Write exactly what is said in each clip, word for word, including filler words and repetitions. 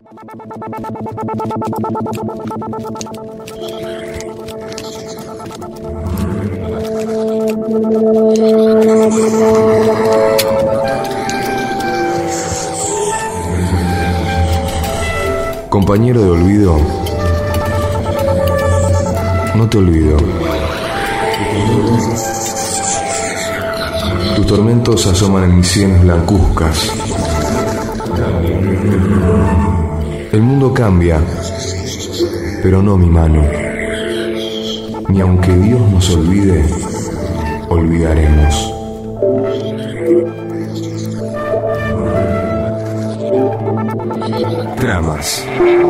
Compañero de olvido, no te olvido. Tus tormentos asoman en mis sienes blancuzcas. El mundo cambia, pero no mi mano. Ni aunque Dios nos olvide, olvidaremos. Tramas.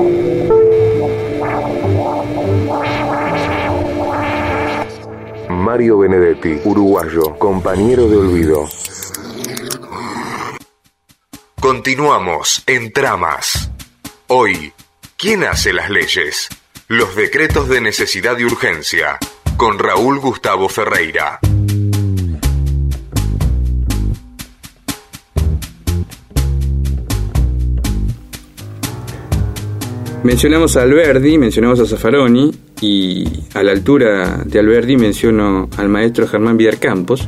Mario Benedetti, uruguayo, compañero de olvido. Continuamos en Tramas. Hoy, ¿quién hace las leyes? Los decretos de necesidad y urgencia, con Raúl Gustavo Ferreira. Mencionamos a Alberdi, mencionamos a Zaffaroni, y a la altura de Alberdi menciono al maestro Germán Vidar Campos,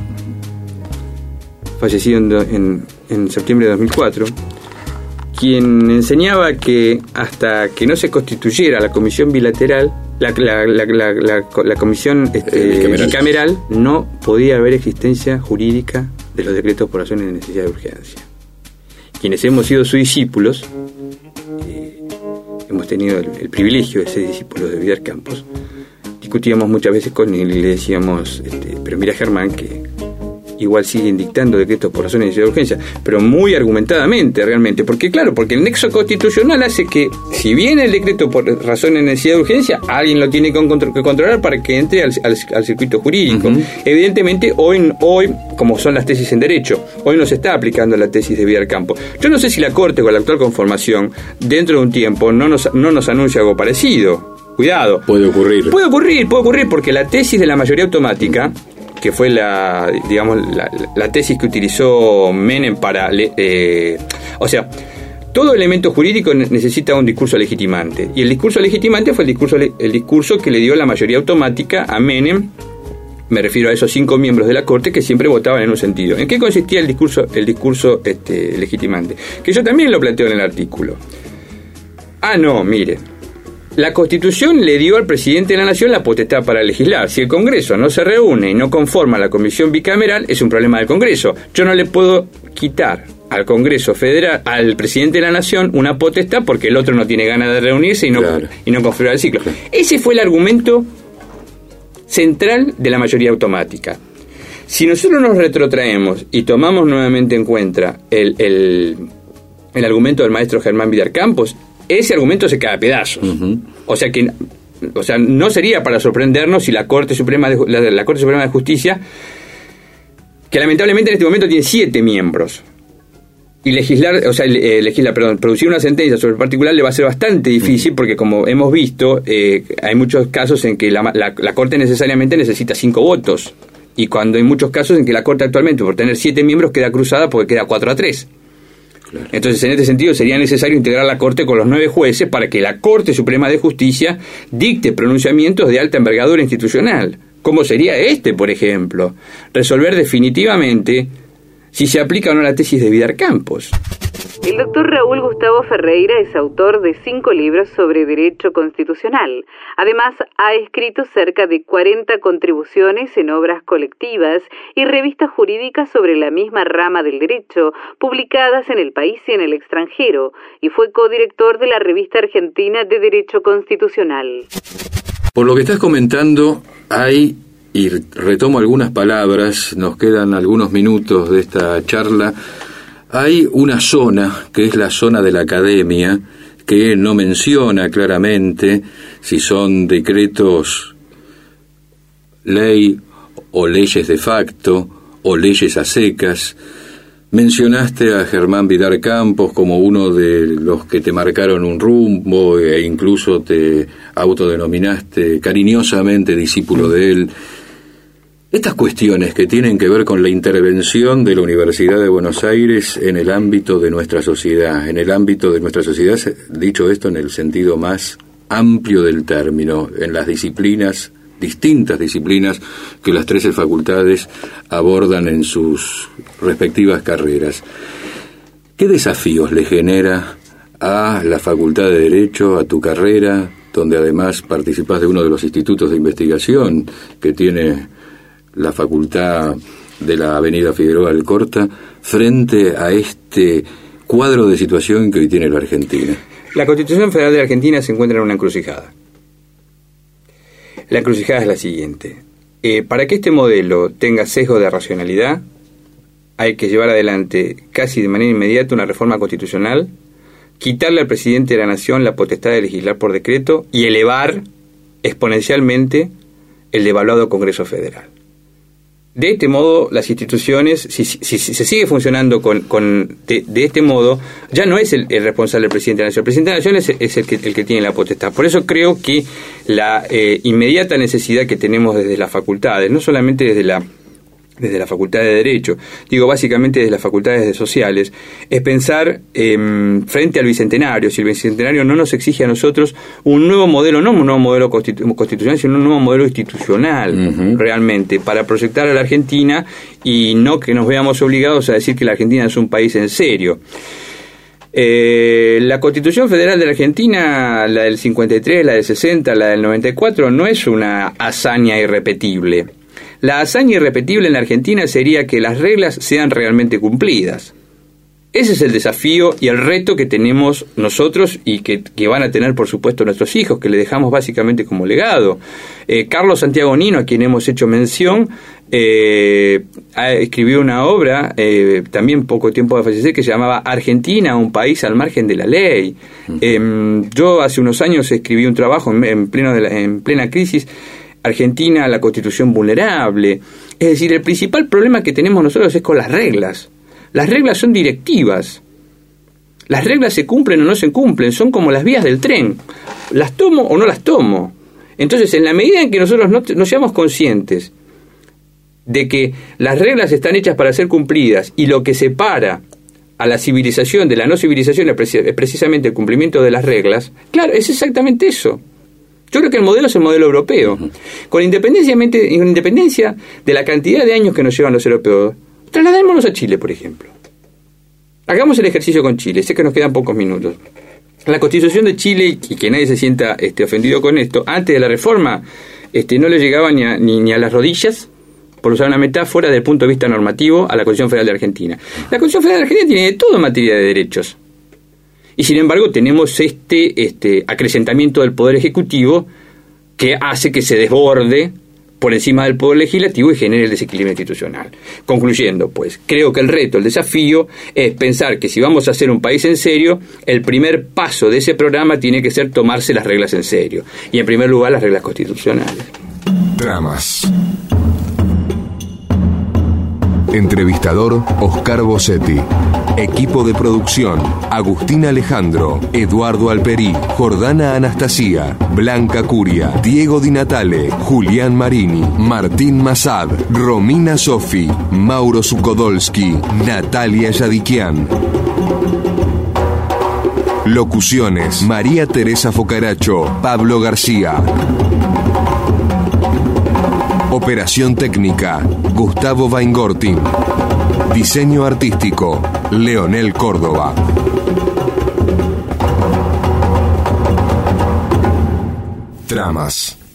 fallecido en, en, en septiembre de dos mil cuatro, quien enseñaba que hasta que no se constituyera la comisión bilateral, la, la, la, la, la, la comisión este, bicameral. bicameral, no podía haber existencia jurídica de los decretos por razones de necesidad de urgencia. Quienes hemos sido sus discípulos, eh, hemos tenido el, el privilegio de ser discípulos de Vidar Campos, discutíamos muchas veces con él y le decíamos, este, pero mira Germán, que igual siguen dictando decretos por razones de necesidad de urgencia, pero muy argumentadamente realmente, porque claro, porque el nexo constitucional hace que, si bien el decreto por razones de necesidad de urgencia, alguien lo tiene que controlar para que entre al, al, al circuito jurídico. Uh-huh. Evidentemente, hoy, hoy, como son las tesis en derecho, hoy no se está aplicando la tesis de Vidar Campos. Yo no sé si la Corte, con la actual conformación, dentro de un tiempo, no nos, no nos anuncia algo parecido. Cuidado. Puede ocurrir. Puede ocurrir, puede ocurrir, porque la tesis de la mayoría automática, que fue la, digamos, la, la tesis que utilizó Menem para, eh, o sea, todo elemento jurídico necesita un discurso legitimante, y el discurso legitimante fue el discurso, el discurso que le dio la mayoría automática a Menem. Me refiero a esos cinco miembros de la Corte que siempre votaban en un sentido. ¿En qué consistía el discurso, el discurso este, legitimante? Que yo también lo planteo en el artículo. Ah, no, mire. La Constitución le dio al presidente de la Nación la potestad para legislar. Si el Congreso no se reúne y no conforma la comisión bicameral, es un problema del Congreso. Yo no le puedo quitar al Congreso Federal, al presidente de la Nación, una potestad porque el otro no tiene ganas de reunirse y no, claro. y no configurar el ciclo. Claro. Ese fue el argumento central de la mayoría automática. Si nosotros nos retrotraemos y tomamos nuevamente en cuenta el, el, el argumento del maestro Germán Vidar Campos, ese argumento se cae a pedazos. Uh-huh. O sea que, o sea, no sería para sorprendernos si la Corte Suprema de, la, la Corte Suprema de Justicia, que lamentablemente en este momento tiene siete miembros, y legislar, o sea, eh, legislar, perdón, producir una sentencia sobre el particular le va a ser bastante difícil, uh-huh. porque como hemos visto, eh, hay muchos casos en que la, la, la Corte necesariamente necesita cinco votos, y cuando hay muchos casos en que la Corte actualmente, por tener siete miembros, queda cruzada porque queda cuatro a tres. Claro. Entonces, en este sentido, sería necesario integrar la Corte con los nueve jueces para que la Corte Suprema de Justicia dicte pronunciamientos de alta envergadura institucional. ¿Cómo sería este, por ejemplo? Resolver definitivamente si se aplica o no la tesis de Vidar Campos. El doctor Raúl Gustavo Ferreira es autor de cinco libros sobre derecho constitucional. Además, ha escrito cerca de cuarenta contribuciones en obras colectivas y revistas jurídicas sobre la misma rama del derecho, publicadas en el país y en el extranjero, y fue codirector de la revista argentina de Derecho Constitucional. Por lo que estás comentando, hay, y retomo algunas palabras, nos quedan algunos minutos de esta charla, hay una zona, que es la zona de la academia, que no menciona claramente si son decretos ley o leyes de facto o leyes a secas. Mencionaste a Germán Vidar Campos como uno de los que te marcaron un rumbo e incluso te autodenominaste cariñosamente discípulo de él. Estas cuestiones que tienen que ver con la intervención de la Universidad de Buenos Aires en el ámbito de nuestra sociedad, en el ámbito de nuestra sociedad, dicho esto en el sentido más amplio del término, en las disciplinas, distintas disciplinas que las trece facultades abordan en sus respectivas carreras. ¿Qué desafíos le genera a la Facultad de Derecho, a tu carrera, donde además participás de uno de los institutos de investigación que tiene la Facultad de la Avenida Figueroa Alcorta, frente a este cuadro de situación que hoy tiene la Argentina? La Constitución Federal de Argentina se encuentra en una encrucijada. La encrucijada es la siguiente. Eh, para que este modelo tenga sesgo de racionalidad, hay que llevar adelante casi de manera inmediata una reforma constitucional, quitarle al presidente de la Nación la potestad de legislar por decreto y elevar exponencialmente el devaluado Congreso Federal. De este modo, las instituciones, si, si, si se sigue funcionando con, con de, de este modo, ya no es el, el responsable del presidente de la Nación. El presidente de la Nación es, es el, que, el que tiene la potestad. Por eso creo que la eh, inmediata necesidad que tenemos desde las facultades, no solamente desde la desde la Facultad de Derecho, digo básicamente desde las facultades de sociales, es pensar eh, frente al Bicentenario, si el Bicentenario no nos exige a nosotros un nuevo modelo, no un nuevo modelo constitu- constitucional, sino un nuevo modelo institucional, uh-huh. realmente, para proyectar a la Argentina y no que nos veamos obligados a decir que la Argentina es un país en serio. Eh, la Constitución Federal de la Argentina, la del cincuenta y tres, la del sesenta, la del noventa y cuatro, no es una hazaña irrepetible. La hazaña irrepetible en la Argentina sería que las reglas sean realmente cumplidas. Ese es el desafío y el reto que tenemos nosotros y que, que van a tener, por supuesto, nuestros hijos, que le dejamos básicamente como legado. Eh, Carlos Santiago Nino, a quien hemos hecho mención, eh, escribió una obra, eh, también poco tiempo de fallecer, que se llamaba Argentina, un país al margen de la ley. Uh-huh. Eh, yo hace unos años escribí un trabajo en, en, pleno de la, en plena crisis, Argentina, la Constitución vulnerable. Es decir, el principal problema que tenemos nosotros es con las reglas. Las reglas son directivas. Las reglas se cumplen o no se cumplen, son como las vías del tren. Las tomo o no las tomo. Entonces, en la medida en que nosotros no, no seamos conscientes de que las reglas están hechas para ser cumplidas y lo que separa a la civilización de la no civilización es precisamente el cumplimiento de las reglas, claro, es exactamente eso. Yo creo que el modelo es el modelo europeo. Uh-huh. Con independencia, con independencia de la cantidad de años que nos llevan los europeos, trasladémonos a Chile, por ejemplo. Hagamos el ejercicio con Chile, sé que nos quedan pocos minutos. La Constitución de Chile, y que nadie se sienta este, ofendido con esto, antes de la reforma este, no le llegaba ni a, ni, ni a las rodillas, por usar una metáfora, desde el punto de vista normativo, a la Constitución Federal de Argentina. La Constitución Federal de Argentina tiene de todo en materia de derechos. Y sin embargo tenemos este, este acrecentamiento del Poder Ejecutivo que hace que se desborde por encima del Poder Legislativo y genere el desequilibrio institucional. Concluyendo, pues, creo que el reto, el desafío, es pensar que si vamos a ser un país en serio, el primer paso de ese programa tiene que ser tomarse las reglas en serio. Y en primer lugar, las reglas constitucionales. Tramas. Entrevistador Oscar Bossetti. Equipo de producción: Agustín Alejandro, Eduardo Alperí, Jordana Anastasia, Blanca Curia, Diego Di Natale, Julián Marini, Martín Massad, Romina Sofi, Mauro Sukodolski, Natalia Yadikian. Locuciones: María Teresa Focaracho, Pablo García. Operación técnica: Gustavo Weingortin. Diseño artístico: Leonel Córdoba. Tramas.